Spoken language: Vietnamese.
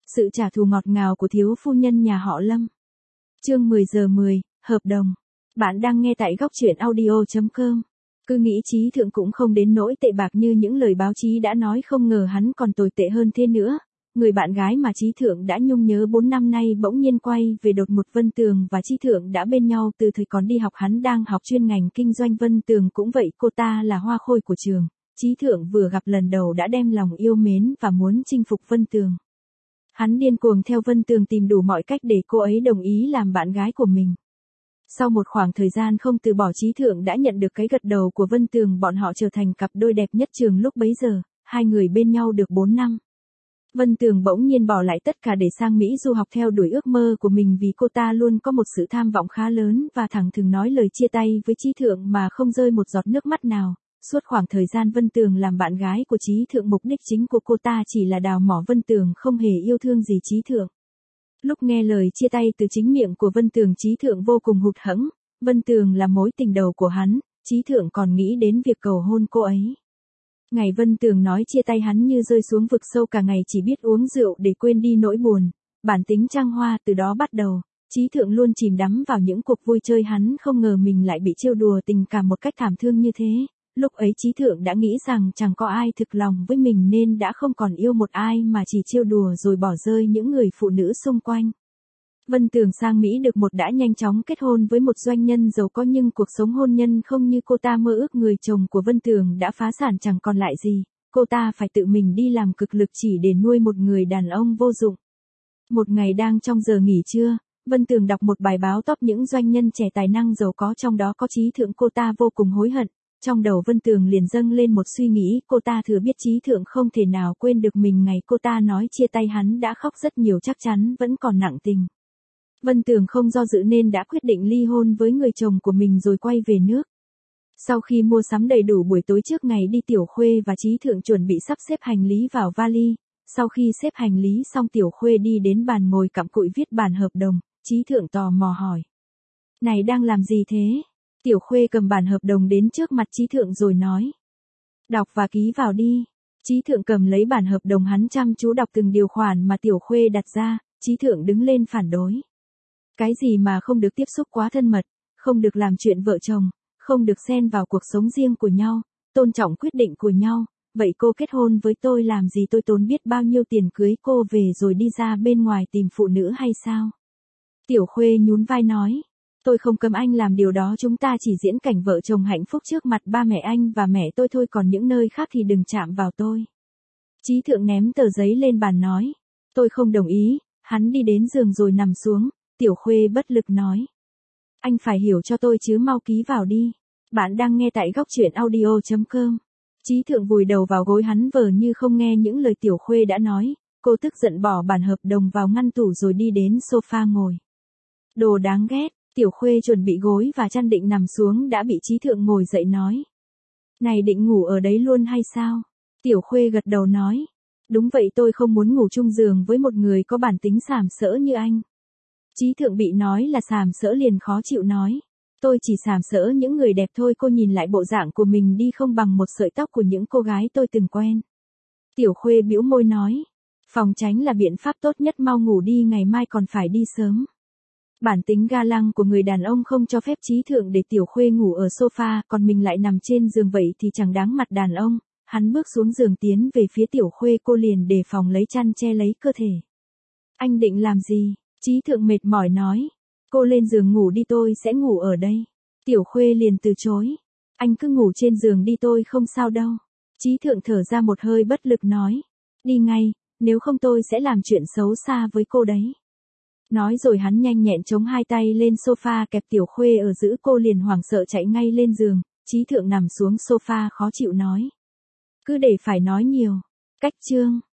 Sự trả thù ngọt ngào của thiếu phu nhân nhà họ Lâm. Chương 10 giờ 10, hợp đồng. Bạn đang nghe tại góc truyện audio.com. Cứ nghĩ Chí Thượng cũng không đến nỗi tệ bạc như những lời báo chí đã nói, không ngờ hắn còn tồi tệ hơn thế nữa. Người bạn gái mà Chí Thượng đã nhung nhớ 4 năm nay bỗng nhiên quay về đột ngột. Vân Tường và Chí Thượng đã bên nhau từ thời còn đi học, hắn đang học chuyên ngành kinh doanh, Vân Tường cũng vậy, cô ta là hoa khôi của trường. Chí Thượng vừa gặp lần đầu đã đem lòng yêu mến và muốn chinh phục Vân Tường. Hắn điên cuồng theo Vân Tường, tìm đủ mọi cách để cô ấy đồng ý làm bạn gái của mình. Sau một khoảng thời gian không từ bỏ, Chí Thượng đã nhận được cái gật đầu của Vân Tường, bọn họ trở thành cặp đôi đẹp nhất trường lúc bấy giờ, hai người bên nhau được 4 năm. Vân Tường bỗng nhiên bỏ lại tất cả để sang Mỹ du học theo đuổi ước mơ của mình, vì cô ta luôn có một sự tham vọng khá lớn và thẳng thừng nói lời chia tay với Chí Thượng mà không rơi một giọt nước mắt nào. Suốt khoảng thời gian Vân Tường làm bạn gái của Chí Thượng, mục đích chính của cô ta chỉ là đào mỏ Vân Tường, không hề yêu thương gì Chí Thượng. Lúc nghe lời chia tay từ chính miệng của Vân Tường, Chí Thượng vô cùng hụt hẫng. Vân Tường là mối tình đầu của hắn, Chí Thượng còn nghĩ đến việc cầu hôn cô ấy. Ngày Vân Tường nói chia tay, hắn như rơi xuống vực sâu, cả ngày chỉ biết uống rượu để quên đi nỗi buồn. Bản tính trăng hoa từ đó bắt đầu, Chí Thượng luôn chìm đắm vào những cuộc vui chơi, hắn không ngờ mình lại bị trêu đùa tình cảm một cách thảm thương như thế. Lúc ấy Chí Thượng đã nghĩ rằng chẳng có ai thực lòng với mình nên đã không còn yêu một ai mà chỉ trêu đùa rồi bỏ rơi những người phụ nữ xung quanh. Vân Tường sang Mỹ được một đã nhanh chóng kết hôn với một doanh nhân giàu có, nhưng cuộc sống hôn nhân không như cô ta mơ ước. Người chồng của Vân Tường đã phá sản chẳng còn lại gì, cô ta phải tự mình đi làm cực lực chỉ để nuôi một người đàn ông vô dụng. Một ngày đang trong giờ nghỉ trưa, Vân Tường đọc một bài báo top những doanh nhân trẻ tài năng giàu có, trong đó có Chí Thượng. Cô ta vô cùng hối hận. Trong đầu Vân Tường liền dâng lên một suy nghĩ, cô ta thừa biết Chí Thượng không thể nào quên được mình. Ngày cô ta nói chia tay hắn đã khóc rất nhiều, chắc chắn vẫn còn nặng tình. Vân Tường không do dự nên đã quyết định ly hôn với người chồng của mình rồi quay về nước. Sau khi mua sắm đầy đủ, buổi tối trước ngày đi, Tiểu Khuê và Chí Thượng chuẩn bị sắp xếp hành lý vào vali. Sau khi xếp hành lý xong, Tiểu Khuê đi đến bàn ngồi cặm cụi viết bản hợp đồng. Chí Thượng tò mò hỏi: "Này đang làm gì thế?" Tiểu Khuê cầm bản hợp đồng đến trước mặt Chí Thượng rồi nói: "Đọc và ký vào đi." Chí Thượng cầm lấy bản hợp đồng, hắn chăm chú đọc từng điều khoản mà Tiểu Khuê đặt ra. Chí Thượng đứng lên phản đối: "Cái gì mà không được tiếp xúc quá thân mật, không được làm chuyện vợ chồng, không được xen vào cuộc sống riêng của nhau, tôn trọng quyết định của nhau. Vậy cô kết hôn với tôi làm gì? Tôi tốn biết bao nhiêu tiền cưới cô về rồi đi ra bên ngoài tìm phụ nữ hay sao?" Tiểu Khuê nhún vai nói: "Tôi không cấm anh làm điều đó, chúng ta chỉ diễn cảnh vợ chồng hạnh phúc trước mặt ba mẹ anh và mẹ tôi thôi, còn những nơi khác thì đừng chạm vào tôi." Chí Thượng ném tờ giấy lên bàn nói: "Tôi không đồng ý." Hắn đi đến giường rồi nằm xuống. Tiểu Khuê bất lực nói: "Anh phải hiểu cho tôi chứ, mau ký vào đi." Bạn đang nghe tại góc truyện audio.com. Chí Thượng vùi đầu vào gối, hắn vờ như không nghe những lời Tiểu Khuê đã nói. Cô tức giận bỏ bản hợp đồng vào ngăn tủ rồi đi đến sofa ngồi. "Đồ đáng ghét." Tiểu Khuê chuẩn bị gối và chăn định nằm xuống đã bị Chí Thượng ngồi dậy nói: "Này, định ngủ ở đấy luôn hay sao?" Tiểu Khuê gật đầu nói: "Đúng vậy, tôi không muốn ngủ chung giường với một người có bản tính sàm sỡ như anh." Chí Thượng bị nói là sàm sỡ liền khó chịu nói: "Tôi chỉ sàm sỡ những người đẹp thôi, cô nhìn lại bộ dạng của mình đi, không bằng một sợi tóc của những cô gái tôi từng quen." Tiểu Khuê bĩu môi nói: "Phòng tránh là biện pháp tốt nhất, mau ngủ đi, ngày mai còn phải đi sớm." Bản tính ga lăng của người đàn ông không cho phép Chí Thượng để Tiểu Khuê ngủ ở sofa, còn mình lại nằm trên giường, vậy thì chẳng đáng mặt đàn ông. Hắn bước xuống giường tiến về phía Tiểu Khuê, cô liền đề phòng lấy chăn che lấy cơ thể. "Anh định làm gì?" Chí Thượng mệt mỏi nói. "Cô lên giường ngủ đi, tôi sẽ ngủ ở đây." Tiểu Khuê liền từ chối: "Anh cứ ngủ trên giường đi, tôi không sao đâu." Chí Thượng thở ra một hơi bất lực nói: "Đi ngay, nếu không tôi sẽ làm chuyện xấu xa với cô đấy." Nói rồi hắn nhanh nhẹn chống hai tay lên sofa kẹp Tiểu Khuê ở giữa, cô liền hoảng sợ chạy ngay lên giường. Chí Thượng nằm xuống sofa khó chịu nói: "Cứ để phải nói nhiều. Cách chương."